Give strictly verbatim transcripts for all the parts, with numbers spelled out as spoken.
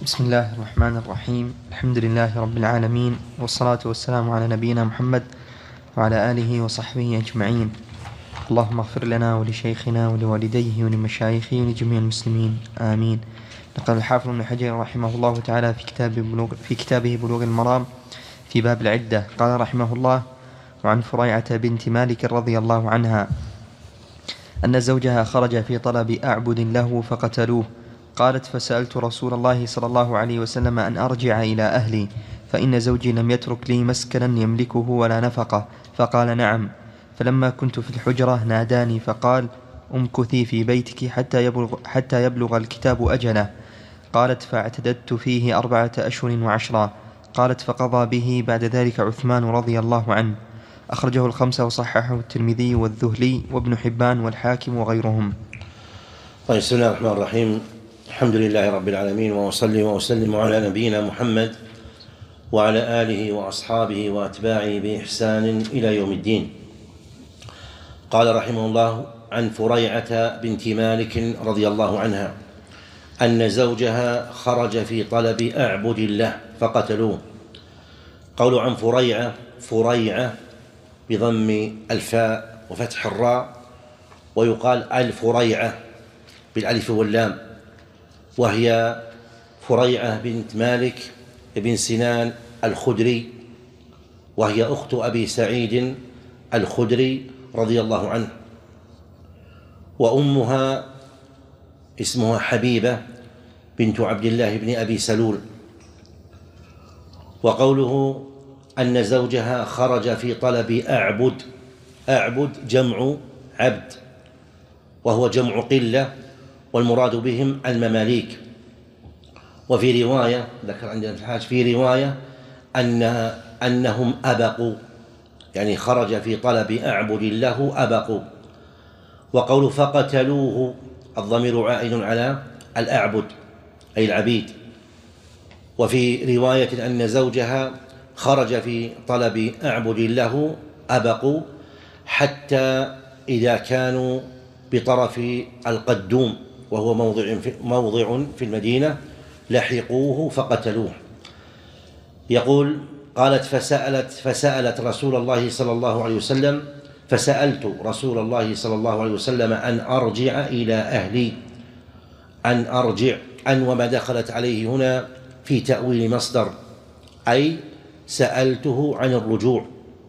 بسم الله الرحمن الرحيم. الحمد لله رب العالمين، والصلاة والسلام على نبينا محمد وعلى آله وصحبه أجمعين. اللهم اغفر لنا ولشيخنا ولوالديه ولمشايخه ولجميع المسلمين، آمين. نقل الحافظ ابن حجر رحمه الله تعالى في كتاب بلوغ في كتابه بلوغ المرام في باب العدة، قال رحمه الله: وعن فريعة بنت مالك رضي الله عنها أن زوجها خرج في طلب أعبد له فقتلوه. قالت: فسألت رسول الله صلى الله عليه وسلم أن أرجع إلى أهلي، فإن زوجي لم يترك لي مسكنا يملكه ولا نفقة، فقال: نعم. فلما كنت في الحجرة ناداني فقال: امكثي في بيتك حتى يبلغ, حتى يبلغ الكتاب أجله. قالت: فاعتددت فيه أربعة أشهر وعشرا. قالت: فقضى به بعد ذلك عثمان رضي الله عنه. أخرجه الخمسة وصححه الترمذي والذهلي وابن حبان والحاكم وغيرهم. طيب، بسم الله الرحمن الرحيم. الحمد لله رب العالمين، وأصلي وأسلم على نبينا محمد وعلى آله وأصحابه وأتباعه بإحسان إلى يوم الدين. قال رحمه الله: عن فريعة بنت مالك رضي الله عنها أن زوجها خرج في طلب أعبد الله فقتلوه. قول عن فريعة، فريعة بضم الفاء وفتح الراء، ويقال الفريعة بالألف واللام، وهي فريعة بنت مالك بن سنان الخدري، وهي أخت أبي سعيد الخدري رضي الله عنه، وأمها اسمها حبيبة بنت عبد الله بن أبي سلول. وقوله أن زوجها خرج في طلب أعبد، أعبد جمع عبد، وهو جمع قلة، والمراد بهم المماليك. وفي رواية ذكر عندنا في الحاج في رواية أن أنهم أبقوا، يعني خرج في طلب أعبد له أبقوا. وقول فقتلوه الضمير عائد على الأعبد أي العبيد. وفي رواية أن زوجها خرج في طلب أعبد له أبقوا حتى إذا كانوا بطرف القدوم، وهو موضع في, موضع في المدينة، لحقوه فقتلوه. يقول: قالت: فسألت فسألت رسول الله صلى الله عليه وسلم فسألت رسول الله صلى الله عليه وسلم أن أرجع إلى أهلي. أن أرجع، أن وما دخلت عليه هنا في تأويل مصدر، أي سألته عن الرجوع،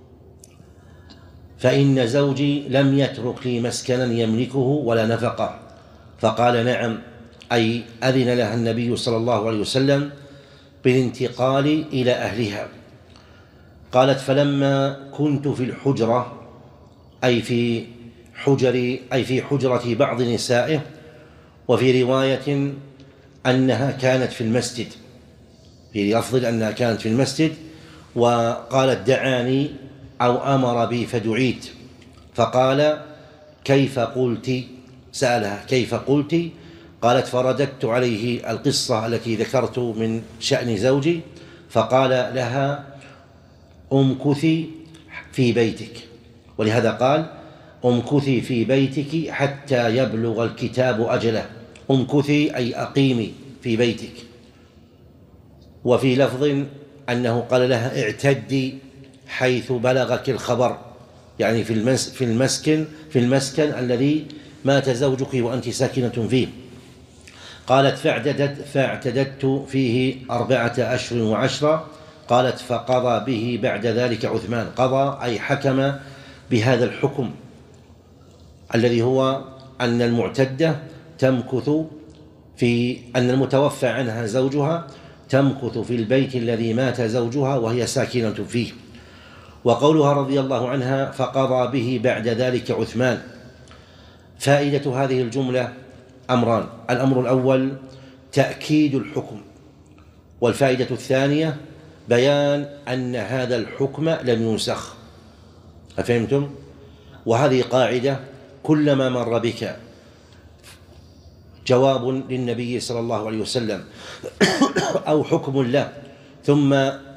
فإن زوجي لم يترك لي مسكنا يملكه ولا نفقة. فقال: نعم، أي أذن لها النبي صلى الله عليه وسلم بالانتقال إلى أهلها. قالت: فلما كنت في الحجرة، أي في حجر أي في حجرة بعض نسائه، وفي رواية أنها كانت في المسجد، في لفظ أنها كانت في المسجد. وقالت: دعاني أو أمر بي فدعيت. فقال: كيف قلت؟ سألها: كيف قلت؟ قالت: فرددت عليه القصة التي ذكرت من شأن زوجي، فقال لها: امكثي في بيتك. ولهذا قال: امكثي في بيتك حتى يبلغ الكتاب أجله. امكثي أي أقيمي في بيتك. وفي لفظ أنه قال لها: اعتدي حيث بلغك الخبر، يعني في المس في المسكن في المسكن الذي مات زوجك وأنت ساكنة فيه. قالت: فاعتددت, فاعتددت فيه أربعة أشهر وعشرة. قالت: فقضى به بعد ذلك عثمان. قضى أي حكم بهذا الحكم الذي هو أن المعتدة تمكث في أن المتوفى عنها زوجها تمكث في البيت الذي مات زوجها وهي ساكنة فيه. وقولها رضي الله عنها: فقضى به بعد ذلك عثمان. فائدة هذه الجملة أمران: الأمر الأول تأكيد الحكم، والفائدة الثانية بيان أن هذا الحكم لم ينسخ. أفهمتم؟ وهذه قاعدة: كلما مر بك جواب للنبي صلى الله عليه وسلم أو حكم له، ثم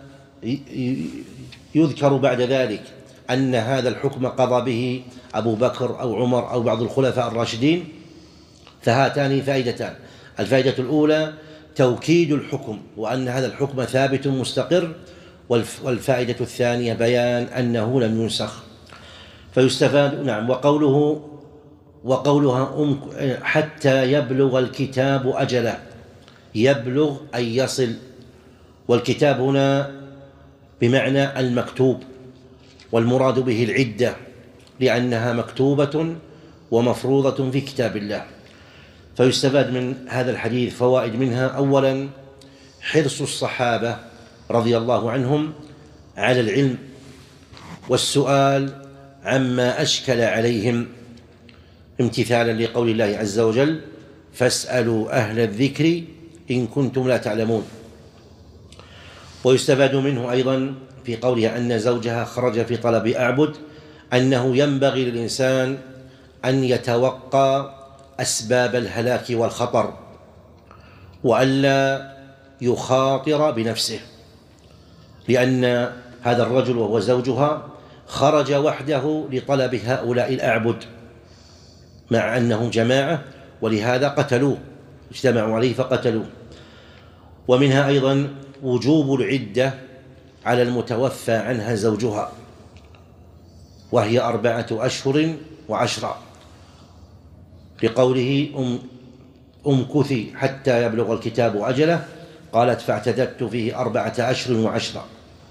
يذكر بعد ذلك أن هذا الحكم قضى به أبو بكر أو عمر أو بعض الخلفاء الراشدين، فهاتان فائدتان: الفائدة الأولى توكيد الحكم وأن هذا الحكم ثابت مستقر، والفائدة الثانية بيان أنه لم ينسخ. فيستفاد نعم وقوله وقولها حتى يبلغ الكتاب أجله، يبلغ أي يصل، والكتاب هنا بمعنى المكتوب، والمراد به العدة لأنها مكتوبة ومفروضة في كتاب الله. فيستفاد من هذا الحديث فوائد، منها أولا حرص الصحابة رضي الله عنهم على العلم والسؤال عما أشكل عليهم، امتثالا لقول الله عز وجل فاسألوا أهل الذكر إن كنتم لا تعلمون. ويستفاد منه أيضا في قولها أن زوجها خرج في طلب أعبد أنه ينبغي للإنسان أن يتوقى أسباب الهلاك والخطر وألا يخاطر بنفسه، لأن هذا الرجل وهو زوجها خرج وحده لطلب هؤلاء الأعبد مع أنهم جماعة، ولهذا قتلوه، اجتمعوا عليه فقتلوه. ومنها أيضا وجوب العدة على المتوفى عنها زوجها، وهي أربعة أشهر وعشرة، لقوله أم أمكثي حتى يبلغ الكتاب أجله، قالت فاعتددت فيه أربعة أشهر وعشرة.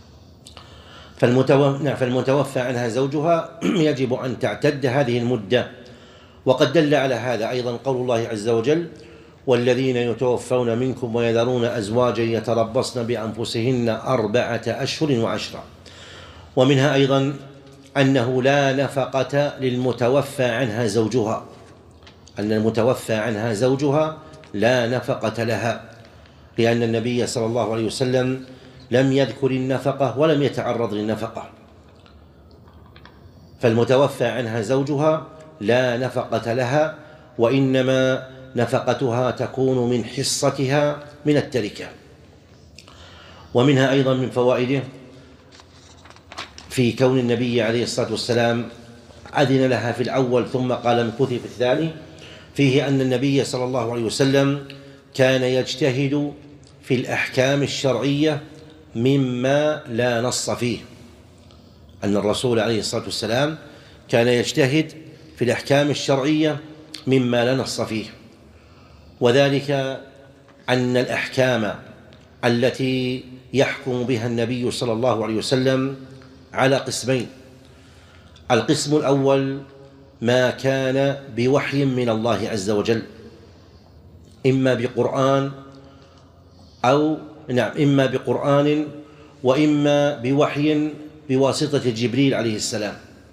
فالمتوفى عنها زوجها يجب أن تعتد هذه المدة. وقد دل على هذا أيضا قول الله عز وجل والذين يتوفون منكم ويذرون أزواجا يتربصن بأنفسهن أربعة أشهر وعشرة. ومنها أيضا أنه لا نفقة للمتوفى عنها زوجها، أن المتوفى عنها زوجها لا نفقة لها، لأن النبي صلى الله عليه وسلم لم يذكر النفقة ولم يتعرض للنفقة. فالمتوفى عنها زوجها لا نفقة لها، وإنما نفقتها تكون من حصتها من التركة. ومنها أيضا من فوائده في كون النبي عليه الصلاة والسلام أذن لها في الأول ثم قال امكثي في الثاني، فيه أن النبي صلى الله عليه وسلم كان يجتهد في الأحكام الشرعية مما لا نص فيه، أن الرسول عليه الصلاة والسلام كان يجتهد في الأحكام الشرعية مما لا نص فيه، وذلك أن الأحكام التي يحكم بها النبي صلى الله عليه وسلم على قسمين: القسم الأول ما كان بوحي من الله عز وجل، إما بقرآن أو نعم إما بقرآن وإما بوحي بواسطة جبريل عليه السلام.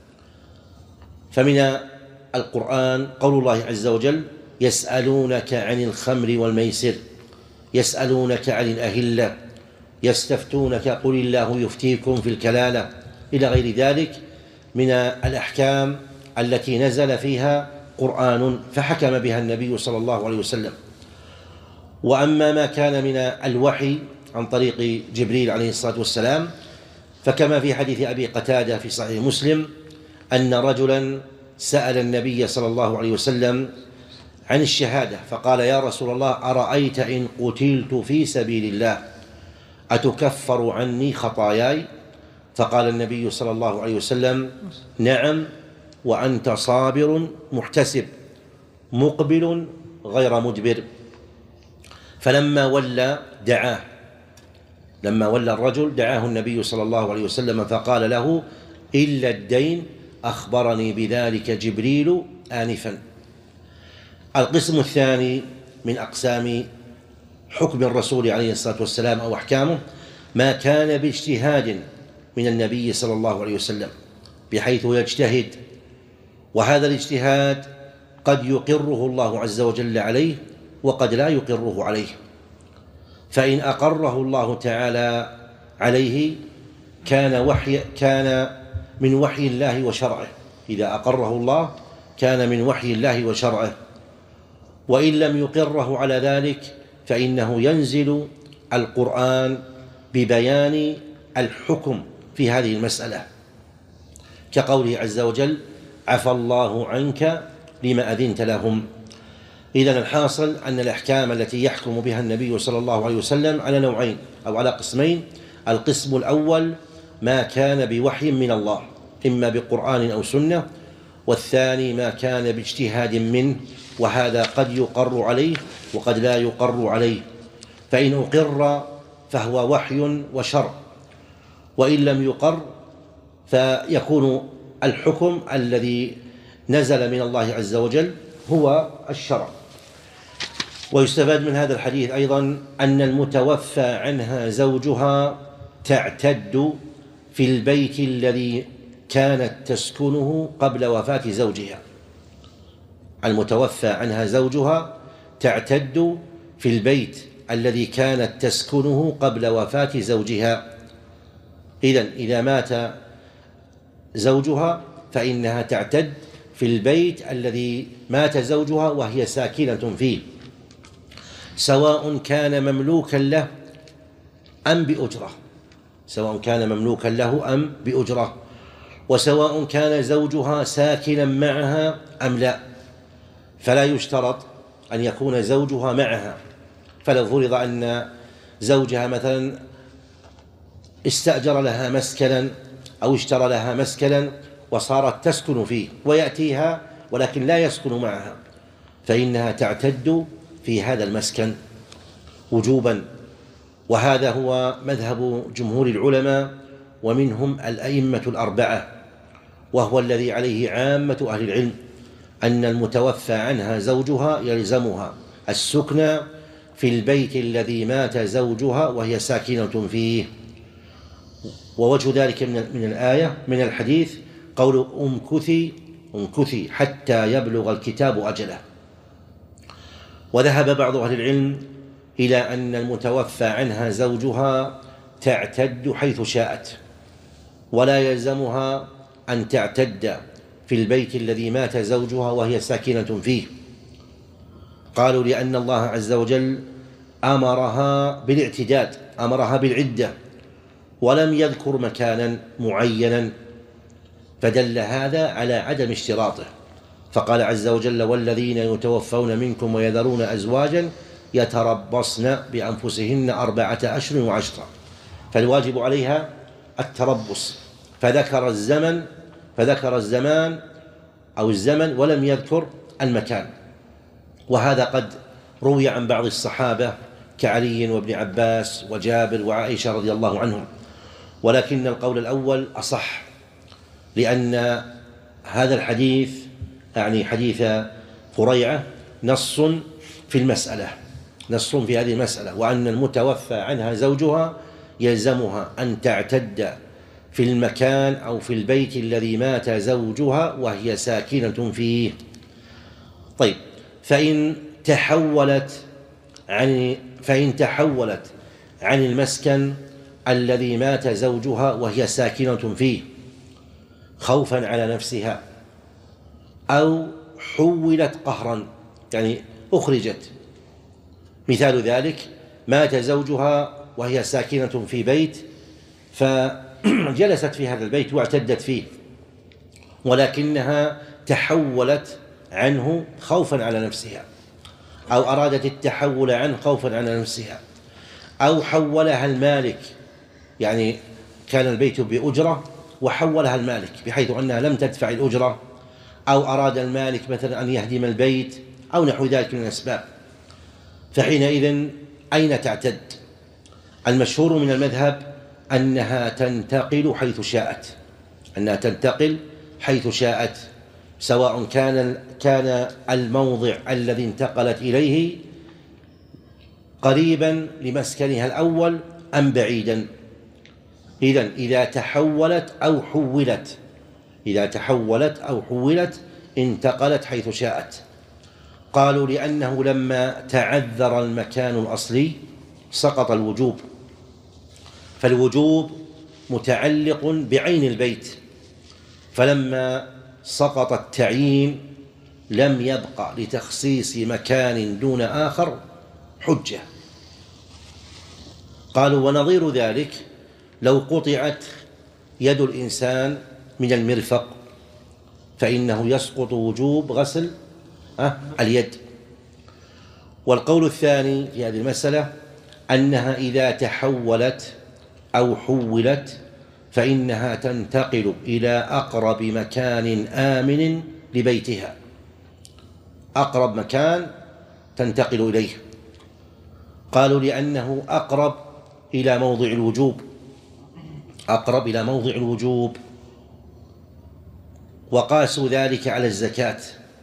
فمن القرآن قول الله عز وجل يسألونك عن الخمر والميسر، يسألونك عن الأهلة، يستفتونك قل الله يفتيكم في الكلالة، إلى غير ذلك من الأحكام التي نزل فيها قرآن فحكم بها النبي صلى الله عليه وسلم. وأما ما كان من الوحي عن طريق جبريل عليه الصلاة والسلام، فكما في حديث أبي قتادة في صحيح مسلم أن رجلا سأل النبي صلى الله عليه وسلم عن الشهادة فقال يا رسول الله أرأيت إن قتلت في سبيل الله أتكفر عني خطاياي؟ فقال النبي صلى الله عليه وسلم نعم وأنت صابر محتسب مقبل غير مدبر. فلما ولى دعاه، لما ولى الرجل دعاه النبي صلى الله عليه وسلم فقال له إلا الدين أخبرني بذلك جبريل آنفا. القسم الثاني من أقسام حكم الرسول عليه الصلاة والسلام أو أحكامه ما كان باجتهاد من النبي صلى الله عليه وسلم بحيث يجتهد، وهذا الاجتهاد قد يقره الله عز وجل عليه وقد لا يقره عليه، فإن أقره الله تعالى عليه كان وحي كان من وحي الله وشرعه، إذا أقره الله كان من وحي الله وشرعه، وإن لم يقره على ذلك فإنه ينزل القرآن ببيان الحكم في هذه المسألة، كقوله عز وجل عفى الله عنك لما أذنت لهم. إذن الحاصل أن الأحكام التي يحكم بها النبي صلى الله عليه وسلم على نوعين أو على قسمين. القسم الأول ما كان بوحي من الله إما بقرآن أو سنة، والثاني ما كان باجتهاد منه، وهذا قد يقر عليه وقد لا يقر عليه. فإن أقر فهو وحي وشرع، وإن لم يقر فيكون الحكم الذي نزل من الله عز وجل هو الشرع. ويستفاد من هذا الحديث أيضا أن المتوفى عنها زوجها تعتد في البيت الذي كانت تسكنه قبل وفاة زوجها. المتوفى عنها زوجها تعتد في البيت الذي كانت تسكنه قبل وفاة زوجها. إذن إذا مات زوجها فإنها تعتد في البيت الذي مات زوجها وهي ساكنة فيه، سواء كان مملوكا له أم بأجرة، سواء كان مملوكا له أم بأجرة، وسواء كان زوجها ساكنا معها أم لا. فلا يشترط أن يكون زوجها معها. فلو فرض أن زوجها مثلا استأجر لها مسكنا أو اشترى لها مسكنا وصارت تسكن فيه ويأتيها ولكن لا يسكن معها، فإنها تعتد في هذا المسكن وجوبا. وهذا هو مذهب جمهور العلماء ومنهم الأئمة الأربعة، وهو الذي عليه عامة أهل العلم، أن المتوفى عنها زوجها يلزمها السكنى في البيت الذي مات زوجها وهي ساكنة فيه. ووجه ذلك من الآية من الحديث قول امكثي امكثي حتى يبلغ الكتاب أجله. وذهب بعض أهل العلم إلى أن المتوفى عنها زوجها تعتد حيث شاءت، ولا يلزمها أن تعتد في البيت الذي مات زوجها وهي ساكنة فيه. قالوا لأن الله عز وجل أمرها بالاعتداد، أمرها بالعدة، ولم يذكر مكانا معينا، فدل هذا على عدم اشتراطه. فقال عز وجل والذين يتوفون منكم ويذرون أزواجا يتربصن بأنفسهن أربعة أشهر وعشرة، فالواجب عليها التربص، فذكر الزمن فذكر الزمان أو الزمن ولم يذكر المكان. وهذا قد روي عن بعض الصحابة كعلي وابن عباس وجابر وعائشة رضي الله عنهم، ولكن القول الأول أصح، لأن هذا الحديث يعني حديث فريعة نص في المسألة، نص في هذه المسألة، وأن المتوفى عنها زوجها يلزمها أن تعتد في المكان أو في البيت الذي مات زوجها وهي ساكنة فيه. طيب، فإن تحولت عن فإن تحولت عن المسكن الذي مات زوجها وهي ساكنة فيه خوفا على نفسها، أو حولت قهرا يعني أخرجت، مثال ذلك مات زوجها وهي ساكنة في بيت فجلست في هذا البيت واعتدت فيه، ولكنها تحولت عنه خوفا على نفسها، أو أرادت التحول عنه خوفا على نفسها، أو حولها المالك، يعني كان البيت بأجرة وحولها المالك بحيث أنها لم تدفع الأجرة، أو أراد المالك مثلا أن يهدم البيت أو نحو ذلك من الأسباب، فحينئذ أين تعتد؟ المشهور من المذهب أنها تنتقل حيث شاءت، أنها تنتقل حيث شاءت، سواء كان كان الموضع الذي انتقلت إليه قريبا لمسكنها الأول أم بعيدا. إذن إذا تحولت أو حولت إذا تحولت أو حولت انتقلت حيث شاءت. قالوا لأنه لما تعذر المكان الأصلي سقط الوجوب، فالوجوب متعلق بعين البيت، فلما سقط التعيين لم يبقى لتخصيص مكان دون آخر حجة. قالوا ونظير ذلك لو قطعت يد الإنسان من المرفق فإنه يسقط وجوب غسل اليد، والقول الثاني في هذه المسألة أنها إذا تحولت أو حولت فإنها تنتقل إلى أقرب مكان آمن لبيتها، أقرب مكان تنتقل إليه. قالوا لأنه أقرب إلى موضع الوجوب، أقرب إلى موضع الوجوب، وقاسوا ذلك على الزكاة،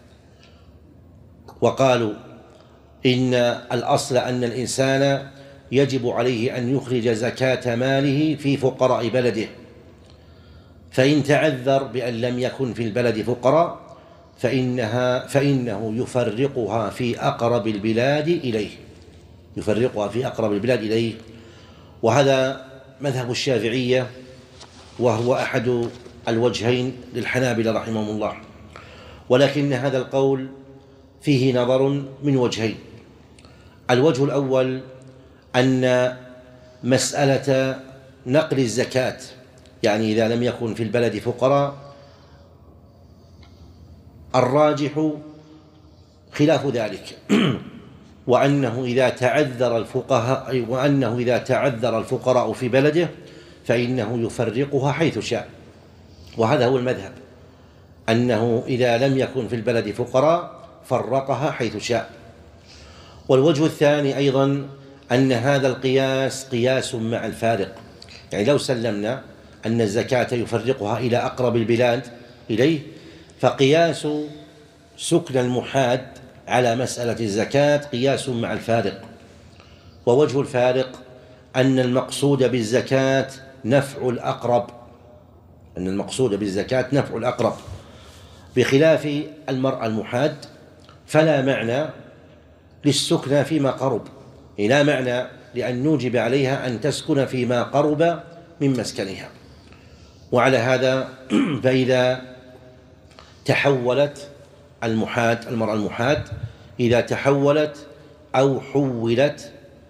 وقالوا إن الأصل أن الإنسان يجب عليه أن يخرج زكاة ماله في فقراء بلده، فإن تعذر بأن لم يكن في البلد فقراء فإنها فإنه يفرقها في أقرب البلاد إليه، يفرقها في أقرب البلاد إليه. وهذا مذهب الشافعية، وهو أحد الوجهين للحنابلة رحمهم الله، ولكن هذا القول فيه نظر من وجهين. الوجه الأول أن مسألة نقل الزكاة، يعني إذا لم يكن في البلد فقراء، الراجح خلاف ذلك، وأنه إذا تعذر الفقهاء وأنه إذا تعذر الفقراء في بلده فإنه يفرقها حيث شاء، وهذا هو المذهب، أنه إذا لم يكن في البلد فقراء فرقها حيث شاء. والوجه الثاني أيضا أن هذا القياس قياس مع الفارق، يعني لو سلمنا أن الزكاة يفرقها إلى أقرب البلاد إليه، فقياس سكن المحاد على مسألة الزكاة قياس مع الفارق. ووجه الفارق أن المقصود بالزكاة نفع الأقرب، أن المقصود بالزكاة نفع الأقرب، بخلاف المرأة المحاد فلا معنى للسكنى فيما قرب، لا معنى لأن نوجب عليها أن تسكن فيما قرب من مسكنها. وعلى هذا فإذا تحولت المحاد، المرأة المحاد إذا تحولت أو حولت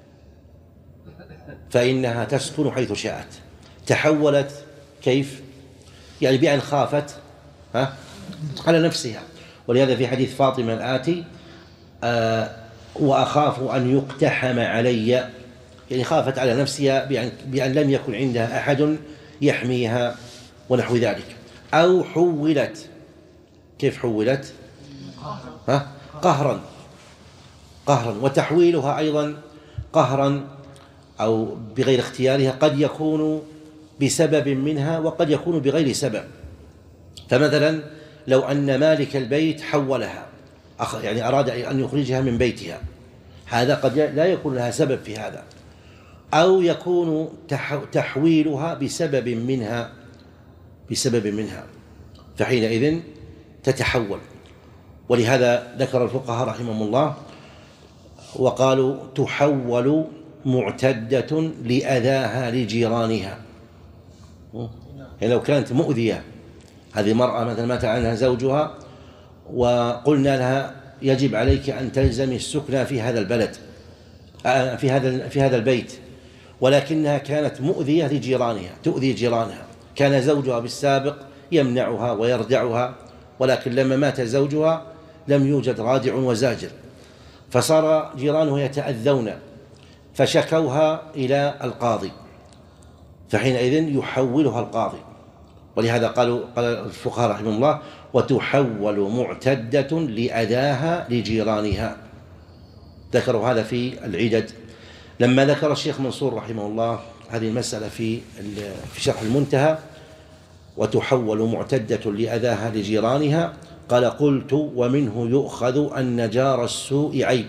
فإنها تسكن حيث شاءت. تحولت كيف؟ يعني بأن خافت ها على نفسها، ولهذا في حديث فاطمة الآتي آه وأخاف أن يقتحم علي، يعني خافت على نفسها بأن, بأن لم يكن عندها أحد يحميها ونحو ذلك. أو حولت، كيف حولت؟ ها؟ قهرا، قهرا. وتحويلها أيضا قهرا أو بغير اختيارها قد يكون بسبب منها وقد يكون بغير سبب. فمثلا لو أن مالك البيت حولها، يعني أراد أن يخرجها من بيتها، هذا قد لا يكون لها سبب في هذا، أو يكون تحويلها بسبب منها بسبب منها فحينئذ تتحول. ولهذا ذكر الفقهاء رحمهم الله وقالوا تحول معتدة لأذاها لجيرانها. يعني لو كانت مؤذية، هذه مرأة مثلا مات عنها زوجها وقلنا لها يجب عليك أن تلزمي السكنى في هذا البلد في هذا في هذا البيت، ولكنها كانت مؤذية لجيرانها، تؤذي جيرانها، كان زوجها بالسابق يمنعها ويردعها، ولكن لما مات زوجها لم يوجد رادع وزاجر، فصار جيرانه يتأذون، فشكوها إلى القاضي، فحينئذ يحولها القاضي. ولهذا قالوا قال الفقهاء رحمهم الله وتحول معتدة لأذاها لجيرانها. ذكروا هذا في العدد. لما ذكر الشيخ منصور رحمه الله هذه المسألة في في شرح المنتهى وتحول معتدة لأذاها لجيرانها، قال قلت ومنه يؤخذ أن جار السوء عيب.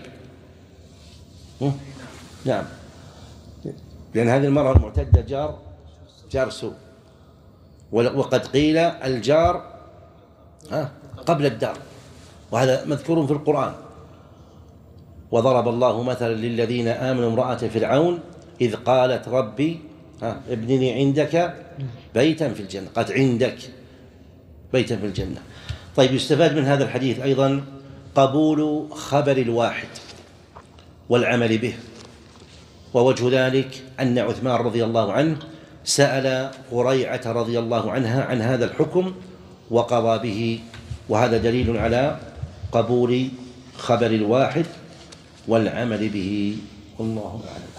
نعم، لأن هذه المرأة المعتدة جار جار سوء، وقد قيل الجار قبل الدار، وهذا مذكور في القرآن. وضرب الله مثلا للذين آمنوا امرأة فرعون إذ قالت ربي ابن لي عندك بيتا في الجنة، قد عندك بيتا في الجنة. طيب، يستفاد من هذا الحديث أيضا قبول خبر الواحد والعمل به. ووجه ذلك أن عثمان رضي الله عنه سأل قريعة رضي الله عنها عن هذا الحكم وقضى به، وهذا دليل على قبول خبر الواحد والعمل به، والله أعلم.